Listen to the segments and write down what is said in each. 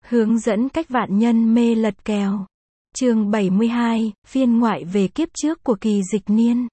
Hướng dẫn cách vạn nhân mê lật kèo. Chương 72, phiên ngoại về kiếp trước của Kỳ Dịch Niên.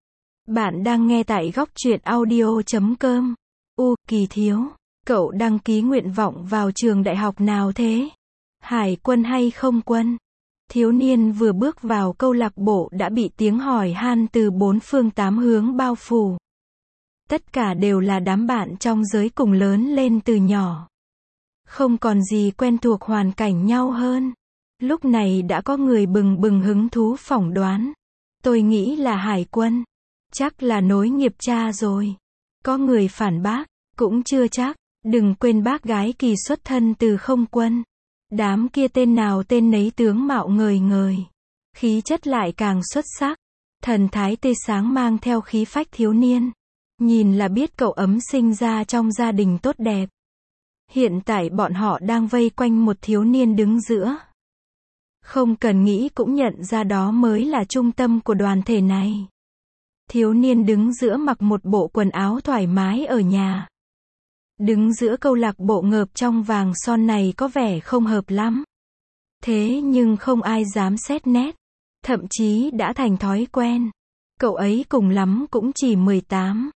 Bạn đang nghe tại góc truyện audio.com. Kỳ thiếu, cậu đăng ký nguyện vọng vào trường đại học nào thế? Hải quân hay không quân? Thiếu niên vừa bước vào câu lạc bộ đã bị tiếng hỏi han từ bốn phương tám hướng bao phủ. Tất cả đều là đám bạn trong giới cùng lớn lên từ nhỏ. Không còn gì quen thuộc hoàn cảnh nhau hơn. Lúc này đã có người bừng bừng hứng thú phỏng đoán. Tôi nghĩ là hải quân. Chắc là nối nghiệp cha rồi. Có người phản bác, cũng chưa chắc. Đừng quên bác gái Kỳ xuất thân từ không quân. Đám kia tên nào tên nấy tướng mạo ngời ngời. Khí chất lại càng xuất sắc. Thần thái tươi sáng mang theo khí phách thiếu niên. Nhìn là biết cậu ấm sinh ra trong gia đình tốt đẹp. Hiện tại bọn họ đang vây quanh một thiếu niên đứng giữa. Không cần nghĩ cũng nhận ra đó mới là trung tâm của đoàn thể này. Thiếu niên đứng giữa mặc một bộ quần áo thoải mái ở nhà. Đứng giữa câu lạc bộ ngợp trong vàng son này có vẻ không hợp lắm. Thế nhưng không ai dám xét nét. Thậm chí đã thành thói quen. Cậu ấy cùng lắm cũng chỉ 18,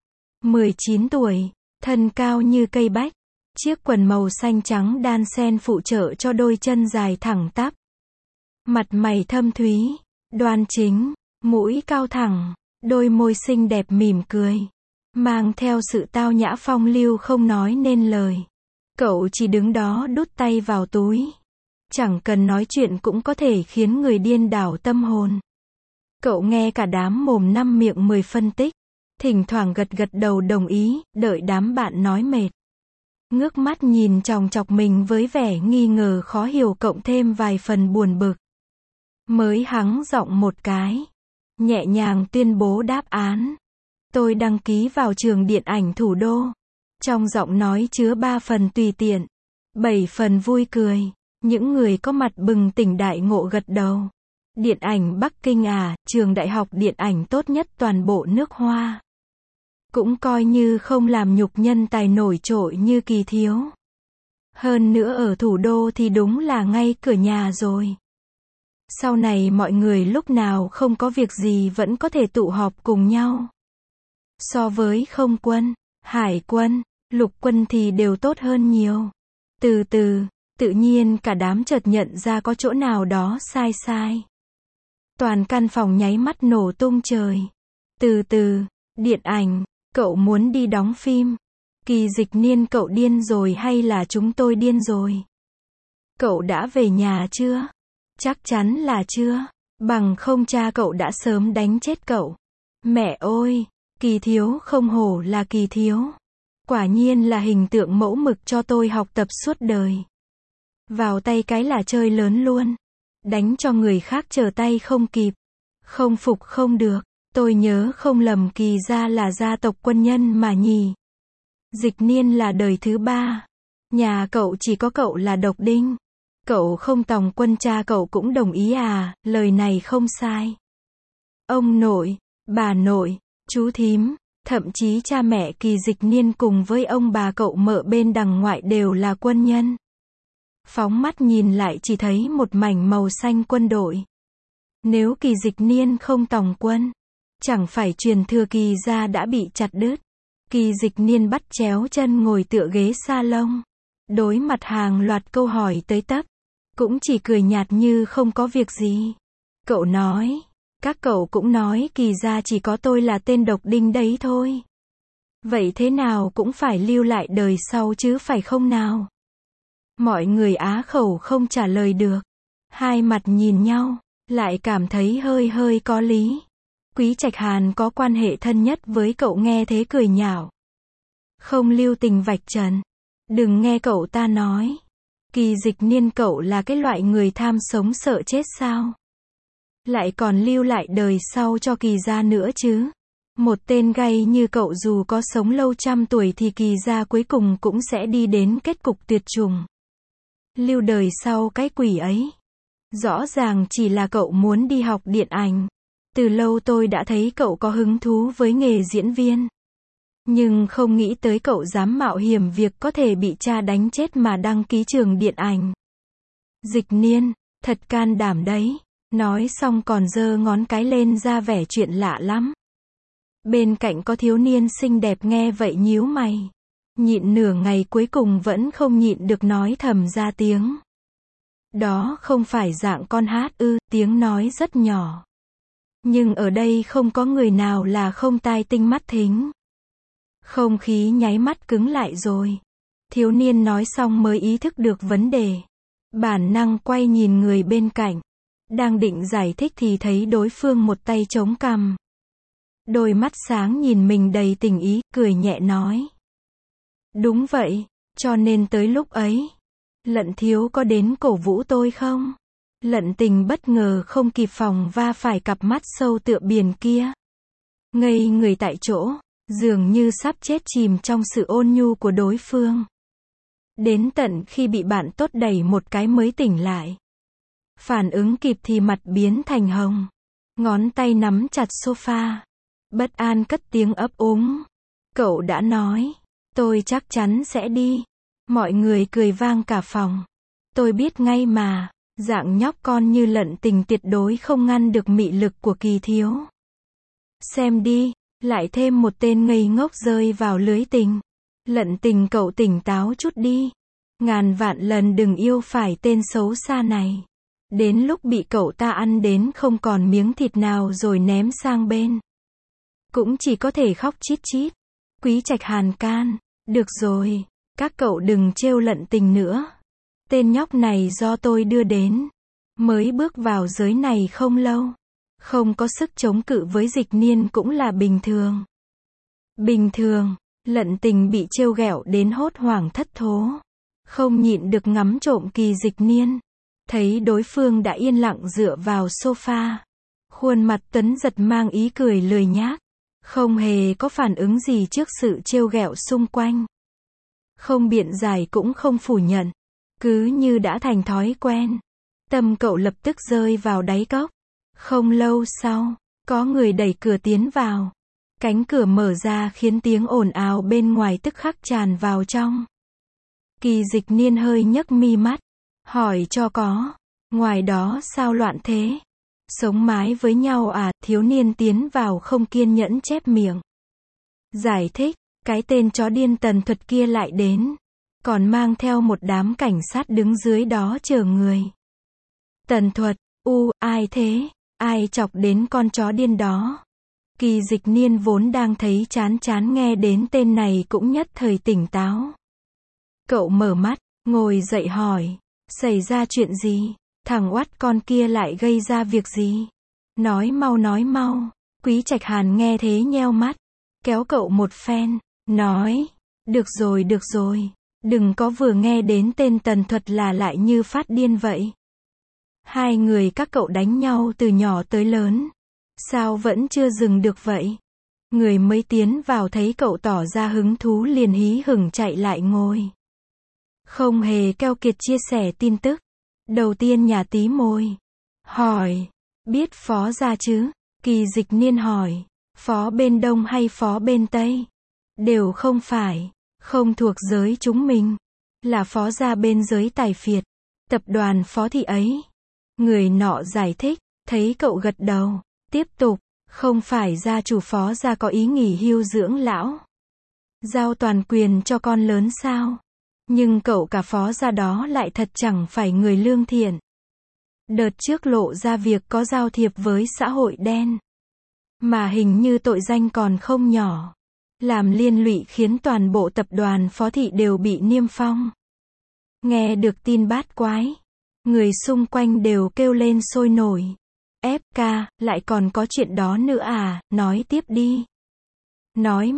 19 tuổi. Thân cao như cây bách. Chiếc quần màu xanh trắng đan xen phụ trợ cho đôi chân dài thẳng tắp. Mặt mày thâm thúy, đoan chính, mũi cao thẳng, đôi môi xinh đẹp mỉm cười. Mang theo sự tao nhã phong lưu không nói nên lời. Cậu chỉ đứng đó đút tay vào túi. Chẳng cần nói chuyện cũng có thể khiến người điên đảo tâm hồn. Cậu nghe cả đám mồm năm miệng 10 phân tích. Thỉnh thoảng gật gật đầu đồng ý, đợi đám bạn nói mệt. Ngước mắt nhìn chòng chọc mình với vẻ nghi ngờ khó hiểu cộng thêm vài phần buồn bực. Mới hắng giọng một cái. Nhẹ nhàng tuyên bố đáp án. Tôi đăng ký vào trường điện ảnh thủ đô. Trong giọng nói chứa 3 phần tùy tiện, 7 phần vui cười. Những người có mặt bừng tỉnh đại ngộ gật đầu. Điện ảnh Bắc Kinh à, trường đại học điện ảnh tốt nhất toàn bộ nước Hoa. Cũng coi như không làm nhục nhân tài nổi trội như Kỳ thiếu. Hơn nữa ở thủ đô thì đúng là ngay cửa nhà rồi. Sau này mọi người lúc nào không có việc gì vẫn có thể tụ họp cùng nhau. So với không quân, hải quân, lục quân thì đều tốt hơn nhiều. Từ từ, tự nhiên cả đám chợt nhận ra có chỗ nào đó sai sai. Toàn căn phòng nháy mắt nổ tung trời. Từ từ, điện ảnh, cậu muốn đi đóng phim. Kỳ Dịch Niên, cậu điên rồi hay là chúng tôi điên rồi? Cậu đã về nhà chưa? Chắc chắn là chưa. Bằng không cha cậu đã sớm đánh chết cậu. Mẹ ơi, Kỳ thiếu không hổ là Kỳ thiếu. Quả nhiên là hình tượng mẫu mực cho tôi học tập suốt đời. Vào tay cái là chơi lớn luôn. Đánh cho người khác trở tay không kịp. Không phục không được. Tôi nhớ không lầm Kỳ gia là gia tộc quân nhân mà nhỉ. Dịch Niên là đời thứ 3. Nhà cậu chỉ có cậu là độc đinh. Cậu không tòng quân, cha cậu cũng đồng ý à? Lời này không sai. Ông nội, bà nội, chú thím, thậm chí cha mẹ Kỳ Dịch Niên cùng với ông bà cậu mợ bên đằng ngoại đều là quân nhân. Phóng mắt nhìn lại chỉ thấy một mảnh màu xanh quân đội. Nếu Kỳ Dịch Niên không tòng quân, chẳng phải truyền thừa Kỳ gia đã bị chặt đứt. Kỳ Dịch Niên bắt chéo chân ngồi tựa ghế salon. Đối mặt hàng loạt câu hỏi tới tấp. Cũng chỉ cười nhạt như không có việc gì. Cậu nói, các cậu cũng nói Kỳ gia chỉ có tôi là tên độc đinh đấy thôi. Vậy thế nào cũng phải lưu lại đời sau chứ phải không nào? Mọi người á khẩu không trả lời được. Hai mặt nhìn nhau, lại cảm thấy hơi hơi có lý. Quý Trạch Hàn có quan hệ thân nhất với cậu nghe thế cười nhạo. Không lưu tình vạch trần. Đừng nghe cậu ta nói. Kỳ Dịch Niên, cậu là cái loại người tham sống sợ chết sao? Lại còn lưu lại đời sau cho Kỳ gia nữa chứ? Một tên gay như cậu dù có sống lâu trăm tuổi thì Kỳ gia cuối cùng cũng sẽ đi đến kết cục tuyệt chủng. Lưu đời sau cái quỷ ấy. Rõ ràng chỉ là cậu muốn đi học điện ảnh. Từ lâu tôi đã thấy cậu có hứng thú với nghề diễn viên. Nhưng không nghĩ tới cậu dám mạo hiểm việc có thể bị cha đánh chết mà đăng ký trường điện ảnh. Dịch Niên, thật can đảm đấy. Nói xong còn giơ ngón cái lên ra vẻ chuyện lạ lắm. Bên cạnh có thiếu niên xinh đẹp nghe vậy nhíu mày. Nhịn nửa ngày cuối cùng vẫn không nhịn được nói thầm ra tiếng. Đó không phải dạng con hát ư, tiếng nói rất nhỏ. Nhưng ở đây không có người nào là không tai tinh mắt thính. Không khí nháy mắt cứng lại rồi. Thiếu niên nói xong mới ý thức được vấn đề. Bản năng quay nhìn người bên cạnh. Đang định giải thích thì thấy đối phương một tay chống cằm. Đôi mắt sáng nhìn mình đầy tình ý, cười nhẹ nói. Đúng vậy, cho nên tới lúc ấy, Lận thiếu có đến cổ vũ tôi không? Lận Tình bất ngờ không kịp phòng va phải cặp mắt sâu tựa biển kia. Ngây người tại chỗ, dường như sắp chết chìm trong sự ôn nhu của đối phương. Đến tận khi bị bạn tốt đẩy một cái mới tỉnh lại. Phản ứng kịp thì mặt biến thành hồng. Ngón tay nắm chặt sofa. Bất an cất tiếng ấp úng. Cậu đã nói, tôi chắc chắn sẽ đi. Mọi người cười vang cả phòng. Tôi biết ngay mà, dạng nhóc con như Lận Tình tuyệt đối không ngăn được mị lực của Kỳ thiếu. Xem đi, lại thêm một tên ngây ngốc rơi vào lưới tình. Lận Tình cậu tỉnh táo chút đi. Ngàn vạn lần đừng yêu phải tên xấu xa này. Đến lúc bị cậu ta ăn đến không còn miếng thịt nào rồi ném sang bên. Cũng chỉ có thể khóc chít chít. Quý Trạch Hàn can. Được rồi, các cậu đừng trêu Lận Tình nữa. Tên nhóc này do tôi đưa đến. Mới bước vào giới này không lâu. Không có sức chống cự với Dịch Niên cũng là bình thường. Bình thường, Lận Tình bị trêu ghẹo đến hốt hoảng thất thố. Không nhịn được ngắm trộm Kỳ Dịch Niên. Thấy đối phương đã yên lặng dựa vào sofa. Khuôn mặt tuấn giật mang ý cười lười nhác. Không hề có phản ứng gì trước sự trêu ghẹo xung quanh. Không biện giải cũng không phủ nhận. Cứ như đã thành thói quen. Tâm cậu lập tức rơi vào đáy cốc. Không lâu sau, có người đẩy cửa tiến vào. Cánh cửa mở ra khiến tiếng ồn ào bên ngoài tức khắc tràn vào trong. Kỳ Dịch Niên hơi nhấc mi mắt. Hỏi cho có. Ngoài đó sao loạn thế? Sống mái với nhau à? Thiếu niên tiến vào không kiên nhẫn chép miệng. Giải thích, cái tên chó điên Tần Thuật kia lại đến. Còn mang theo một đám cảnh sát đứng dưới đó chờ người. Tần Thuật, ai thế? Ai chọc đến con chó điên đó? Kỳ Dịch Niên vốn đang thấy chán chán nghe đến tên này cũng nhất thời tỉnh táo. Cậu mở mắt, ngồi dậy hỏi. Xảy ra chuyện gì? Thằng oắt con kia lại gây ra việc gì? Nói mau nói mau. Quý Trạch Hàn nghe thế nheo mắt. Kéo cậu một phen. Nói. Được rồi. Đừng có vừa nghe đến tên Tần Thuật là lại như phát điên vậy. Hai người các cậu đánh nhau từ nhỏ tới lớn. Sao vẫn chưa dừng được vậy? Người mới tiến vào thấy cậu tỏ ra hứng thú liền hí hửng chạy lại ngồi. Không hề keo kiệt chia sẻ tin tức. Đầu tiên nhà tí môi. Hỏi. Biết phó gia chứ? Kỳ Dịch Niên hỏi. Phó bên Đông hay phó bên Tây? Đều không phải. Không thuộc giới chúng mình. Là phó gia bên giới tài phiệt. Tập đoàn phó thị ấy. Người nọ giải thích. Thấy cậu gật đầu. Tiếp tục. Không phải gia chủ phó gia có ý nghỉ hưu dưỡng lão. Giao toàn quyền cho con lớn sao? Nhưng cậu cả phó gia đó lại thật chẳng phải người lương thiện. Đợt trước lộ ra việc có giao thiệp với xã hội đen. Mà hình như tội danh còn không nhỏ. Làm liên lụy khiến toàn bộ tập đoàn phó thị đều bị niêm phong. Nghe được tin bát quái. Người xung quanh đều kêu lên sôi nổi. FK, lại còn có chuyện đó nữa à? Nói tiếp đi. Nói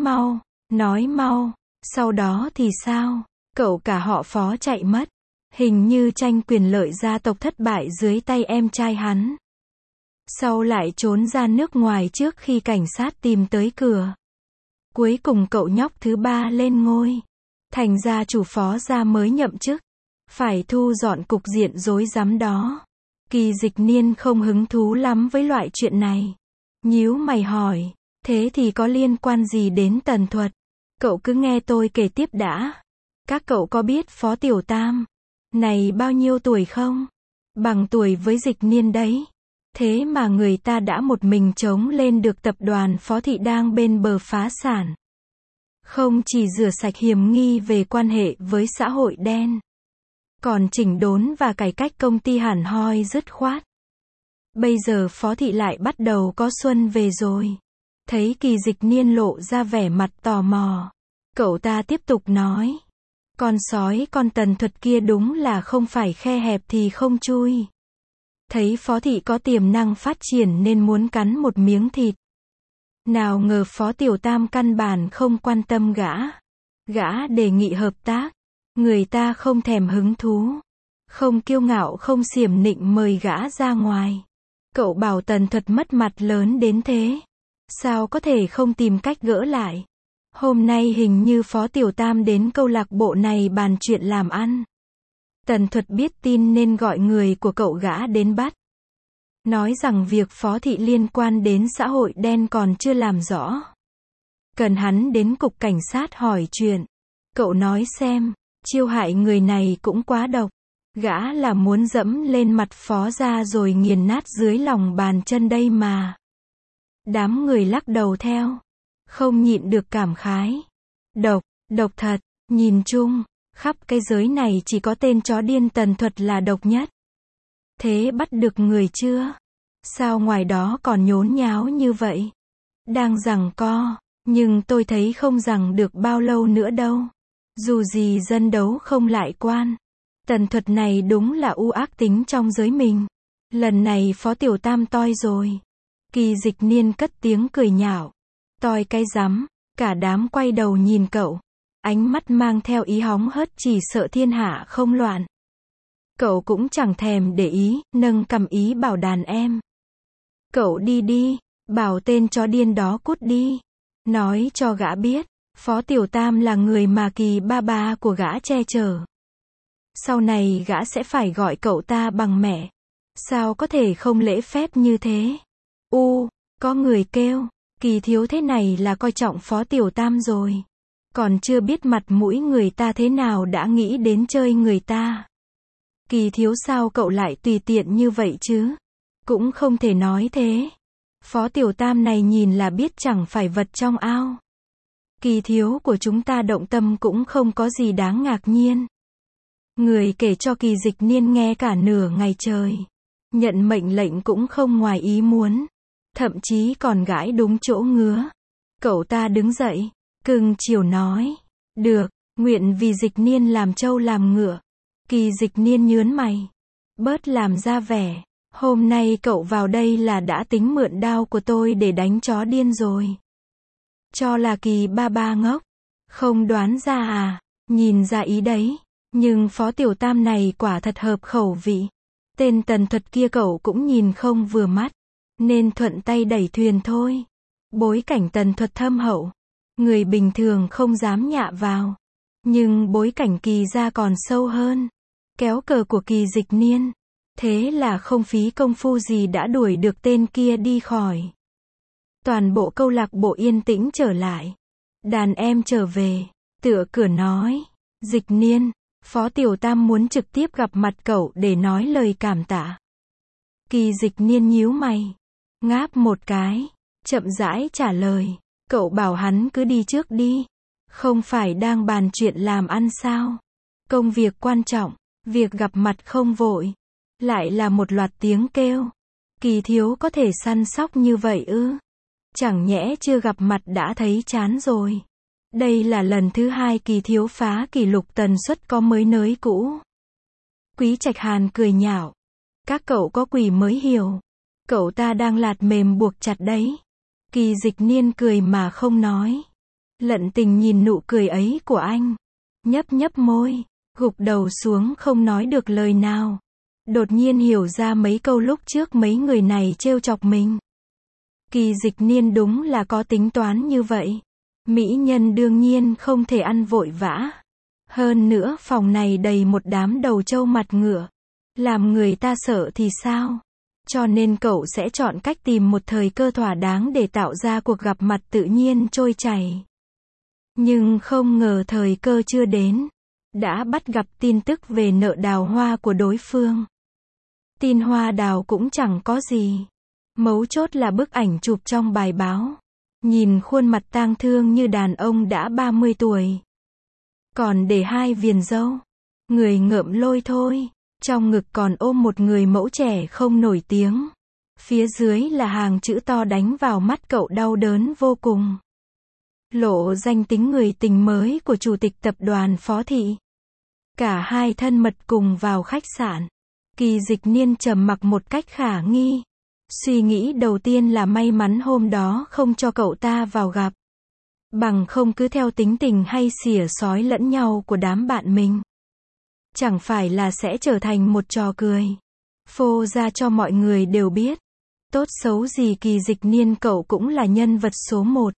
mau. Sau đó thì sao? Cậu cả họ phó chạy mất. Hình như tranh quyền lợi gia tộc thất bại dưới tay em trai hắn. Sau lại trốn ra nước ngoài trước khi cảnh sát tìm tới cửa. Cuối cùng cậu nhóc thứ ba lên ngôi. Thành ra chủ phó gia mới nhậm chức. Phải thu dọn cục diện rối rắm đó. Kỳ Dịch Niên không hứng thú lắm với loại chuyện này. Nhíu mày hỏi. Thế thì có liên quan gì đến Tần Thuật? Cậu cứ nghe tôi kể tiếp đã. Các cậu có biết Phó Tiểu Tam? Này bao nhiêu tuổi không? Bằng tuổi với Dịch Niên đấy. Thế mà người ta đã một mình chống lên được tập đoàn Phó Thị đang bên bờ phá sản. Không chỉ rửa sạch hiểm nghi về quan hệ với xã hội đen, còn chỉnh đốn và cải cách công ty hẳn hoi dứt khoát. Bây giờ Phó Thị lại bắt đầu có xuân về rồi. Thấy Kỳ Dịch Niên lộ ra vẻ mặt tò mò, cậu ta tiếp tục nói. Con sói con Tần Thuật kia đúng là không phải khe hẹp thì không chui. Thấy Phó Thị có tiềm năng phát triển nên muốn cắn một miếng thịt. Nào ngờ Phó Tiểu Tam căn bản không quan tâm gã. Gã đề nghị hợp tác. Người ta không thèm hứng thú. Không kiêu ngạo không xiểm nịnh mời gã ra ngoài. Cậu bảo Tần Thuật mất mặt lớn đến thế. Sao có thể không tìm cách gỡ lại. Hôm nay hình như Phó Tiểu Tam đến câu lạc bộ này bàn chuyện làm ăn. Tần Thuật biết tin nên gọi người của cậu gã đến bắt. Nói rằng việc Phó Thị liên quan đến xã hội đen còn chưa làm rõ. Cần hắn đến cục cảnh sát hỏi chuyện. Cậu nói xem, chiêu hại người này cũng quá độc. Gã là muốn dẫm lên mặt Phó ra rồi nghiền nát dưới lòng bàn chân đây mà. Đám người lắc đầu theo. Không nhịn được cảm khái. Độc thật, nhìn chung, khắp cái giới này chỉ có tên chó điên Tần Thuật là độc nhất. Thế bắt được người chưa? Sao ngoài đó còn nhốn nháo như vậy? Đang giằng co, nhưng tôi thấy không giằng được bao lâu nữa đâu. Dù gì dân đấu không lại quan. Tần Thuật này đúng là u ác tính trong giới mình. Lần này Phó Tiểu Tam toi rồi. Kỳ Dịch Niên cất tiếng cười nhạo. Toi cái rắm, cả đám quay đầu nhìn cậu. Ánh mắt mang theo ý hóng hớt chỉ sợ thiên hạ không loạn. Cậu cũng chẳng thèm để ý, nâng cầm ý bảo đàn em. Cậu đi đi, bảo tên chó điên đó cút đi. Nói cho gã biết, Phó Tiểu Tam là người mà Kỳ ba ba của gã che chở. Sau này gã sẽ phải gọi cậu ta bằng mẹ. Sao có thể không lễ phép như thế? Có người kêu, Kỳ thiếu thế này là coi trọng Phó Tiểu Tam rồi. Còn chưa biết mặt mũi người ta thế nào đã nghĩ đến chơi người ta. Kỳ thiếu sao cậu lại tùy tiện như vậy chứ? Cũng không thể nói thế. Phó Tiểu Tam này nhìn là biết chẳng phải vật trong ao. Kỳ thiếu của chúng ta động tâm cũng không có gì đáng ngạc nhiên. Người kể cho Kỳ Dịch Niên nghe cả nửa ngày trời. Nhận mệnh lệnh cũng không ngoài ý muốn. Thậm chí còn gãi đúng chỗ ngứa. Cậu ta đứng dậy, cưng chiều nói. Được, nguyện vì Dịch Niên làm trâu làm ngựa. Kỳ Dịch Niên nhớn mày. Bớt làm ra vẻ. Hôm nay cậu vào đây là đã tính mượn đao của tôi để đánh chó điên rồi. Cho là Kỳ ba ba ngốc. Không đoán ra à? Nhìn ra ý đấy. Nhưng Phó Tiểu Tam này quả thật hợp khẩu vị. Tên Tần Thuật kia cậu cũng nhìn không vừa mắt. Nên thuận tay đẩy thuyền thôi. Bối cảnh Tần Thuật thâm hậu. Người bình thường không dám nhạ vào. Nhưng bối cảnh Kỳ ra còn sâu hơn. Kéo cờ của Kỳ Dịch Niên. Thế là không phí công phu gì đã đuổi được tên kia đi khỏi. Toàn bộ câu lạc bộ yên tĩnh trở lại. Đàn em trở về. Tựa cửa nói. Dịch Niên, Phó Tiểu Tam muốn trực tiếp gặp mặt cậu để nói lời cảm tạ. Kỳ Dịch Niên nhíu mày. Ngáp một cái. Chậm rãi trả lời. Cậu bảo hắn cứ đi trước đi. Không phải đang bàn chuyện làm ăn sao? Công việc quan trọng. Việc gặp mặt không vội. Lại là một loạt tiếng kêu. Kỳ thiếu có thể săn sóc như vậy ư? Chẳng nhẽ chưa gặp mặt đã thấy chán rồi. Đây là lần thứ hai Kỳ thiếu phá kỷ lục tần suất có mới nới cũ. Quý Trạch Hàn cười nhạo. Các cậu có quỷ mới hiểu. Cậu ta đang lạt mềm buộc chặt đấy. Kỳ Dịch Niên cười mà không nói. Lận Tình nhìn nụ cười ấy của anh. Nhấp nhấp môi. Gục đầu xuống không nói được lời nào. Đột nhiên hiểu ra mấy câu lúc trước mấy người này trêu chọc mình. Kỳ Dịch Niên đúng là có tính toán như vậy. Mỹ nhân đương nhiên không thể ăn vội vã. Hơn nữa phòng này đầy một đám đầu trâu mặt ngựa. Làm người ta sợ thì sao? Cho nên cậu sẽ chọn cách tìm một thời cơ thỏa đáng để tạo ra cuộc gặp mặt tự nhiên trôi chảy. Nhưng không ngờ thời cơ chưa đến. đã bắt gặp tin tức về nợ đào hoa của đối phương. Tin hoa đào cũng chẳng có gì. Mấu chốt là bức ảnh chụp trong bài báo. Nhìn khuôn mặt tang thương như đàn ông đã 30 tuổi. Còn để 2 viền râu. Người ngợm lôi thôi. Trong ngực còn ôm một người mẫu trẻ không nổi tiếng. Phía dưới là hàng chữ to đánh vào mắt cậu đau đớn vô cùng. Lộ danh tính người tình mới của chủ tịch tập đoàn Phó Thị. Cả hai thân mật cùng vào khách sạn. Kỳ Dịch Niên trầm mặc một cách khả nghi. Suy nghĩ đầu tiên là may mắn hôm đó không cho cậu ta vào gặp. Bằng không cứ theo tính tình hay xỉa xói lẫn nhau của đám bạn mình. Chẳng phải là sẽ trở thành một trò cười. Phô ra cho mọi người đều biết. Tốt xấu gì Kỳ Dịch Niên cậu cũng là nhân vật số 1.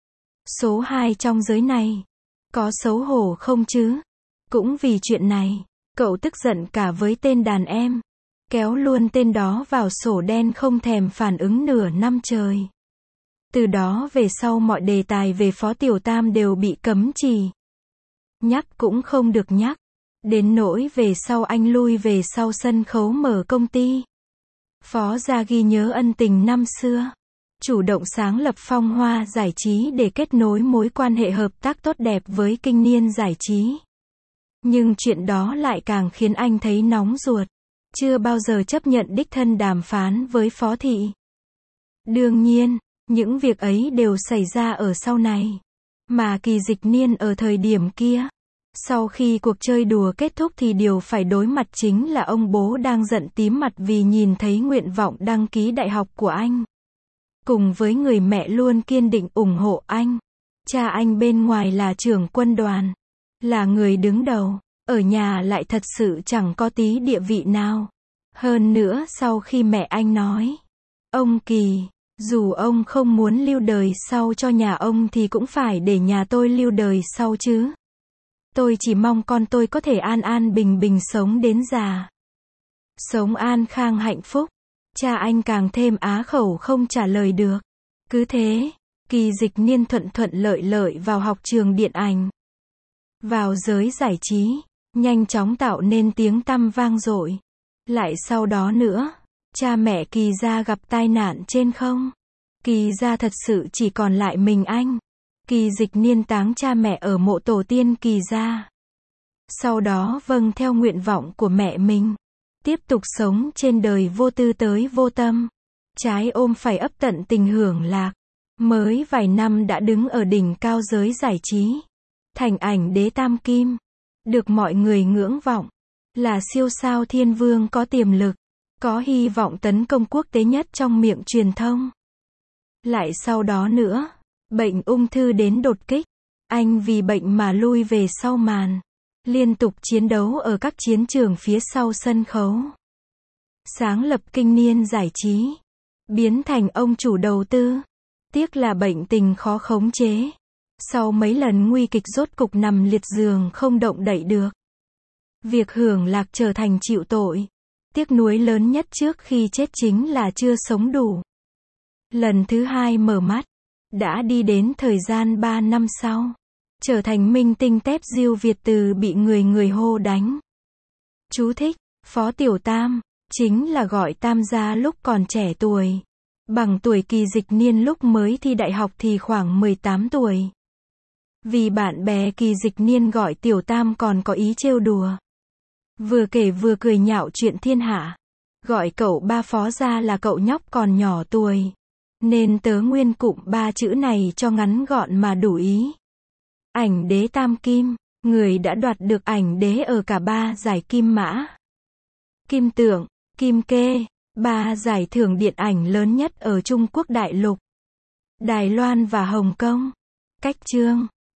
Số 2 trong giới này. Có xấu hổ không chứ? Cũng vì chuyện này, cậu tức giận cả với tên đàn em. Kéo luôn tên đó vào sổ đen không thèm phản ứng nửa năm trời. Từ đó về sau mọi đề tài về Phó Tiểu Tam đều bị cấm chỉ. Nhắc cũng không được nhắc. Đến nỗi về sau anh lui về sau sân khấu mở công ty. Phó gia ghi nhớ ân tình năm xưa. Chủ động sáng lập Phong Hoa Giải trí để kết nối mối quan hệ hợp tác tốt đẹp với Kinh Niên Giải trí. Nhưng chuyện đó lại càng khiến anh thấy nóng ruột. Chưa bao giờ chấp nhận đích thân đàm phán với Phó Thị. Đương nhiên, những việc ấy đều xảy ra ở sau này. Mà Kỳ Dịch Niên ở thời điểm kia. Sau khi cuộc chơi đùa kết thúc thì điều phải đối mặt chính là ông bố đang giận tím mặt vì nhìn thấy nguyện vọng đăng ký đại học của anh. Cùng với người mẹ luôn kiên định ủng hộ anh. Cha anh bên ngoài là trưởng quân đoàn. Là người đứng đầu. Ở nhà lại thật sự chẳng có tí địa vị nào. Hơn nữa sau khi mẹ anh nói. Ông Kỳ, dù ông không muốn lưu đời sau cho nhà ông thì cũng phải để nhà tôi lưu đời sau chứ. Tôi chỉ mong con tôi có thể an an bình bình sống đến già. Sống an khang hạnh phúc. Cha anh càng thêm á khẩu không trả lời được. Cứ thế, Kỳ Dịch Niên thuận thuận lợi lợi vào học trường điện ảnh. Vào giới giải trí, nhanh chóng tạo nên tiếng tăm vang dội. Lại sau đó nữa, cha mẹ Kỳ gia gặp tai nạn trên không. Kỳ gia thật sự chỉ còn lại mình anh. Kỳ Dịch Niên táng cha mẹ ở mộ tổ tiên Kỳ gia. Sau đó vâng theo nguyện vọng của mẹ mình. Tiếp tục sống trên đời vô tư tới vô tâm. Trái ôm phải ấp tận tình hưởng lạc. Mới vài năm đã đứng ở đỉnh cao giới giải trí. Thành ảnh đế tam kim. Được mọi người ngưỡng vọng. Là siêu sao thiên vương có tiềm lực. Có hy vọng tấn công quốc tế nhất trong miệng truyền thông. Lại sau đó nữa, bệnh ung thư đến đột kích. Anh vì bệnh mà lui về sau màn. Liên tục chiến đấu ở các chiến trường phía sau sân khấu. Sáng lập Kinh Niên Giải trí. Biến thành ông chủ đầu tư. Tiếc là bệnh tình khó khống chế. Sau mấy lần nguy kịch rốt cục nằm liệt giường không động đậy được. Việc hưởng lạc trở thành chịu tội. Tiếc nuối lớn nhất trước khi chết chính là chưa sống đủ. Lần thứ 2 mở mắt. Đã đi đến thời gian 3 năm sau. Trở thành minh tinh tép diêu Việt từ bị người hô đánh. Chú thích, Phó Tiểu Tam, chính là gọi Tam gia lúc còn trẻ tuổi. Bằng tuổi Kỳ Dịch Niên lúc mới thi đại học thì khoảng 18 tuổi. Vì bạn bè Kỳ Dịch Niên gọi Tiểu Tam còn có ý trêu đùa. Vừa kể vừa cười nhạo chuyện thiên hạ. Gọi cậu ba Phó gia là cậu nhóc còn nhỏ tuổi. Nên tớ nguyên cụm 3 chữ này cho ngắn gọn mà đủ ý. Ảnh đế tam kim, người đã đoạt được ảnh đế ở cả 3 giải Kim Mã, Kim Tượng, Kim Kê, 3 giải thưởng điện ảnh lớn nhất ở Trung Quốc đại lục, Đài Loan và Hồng Kông. Cách chương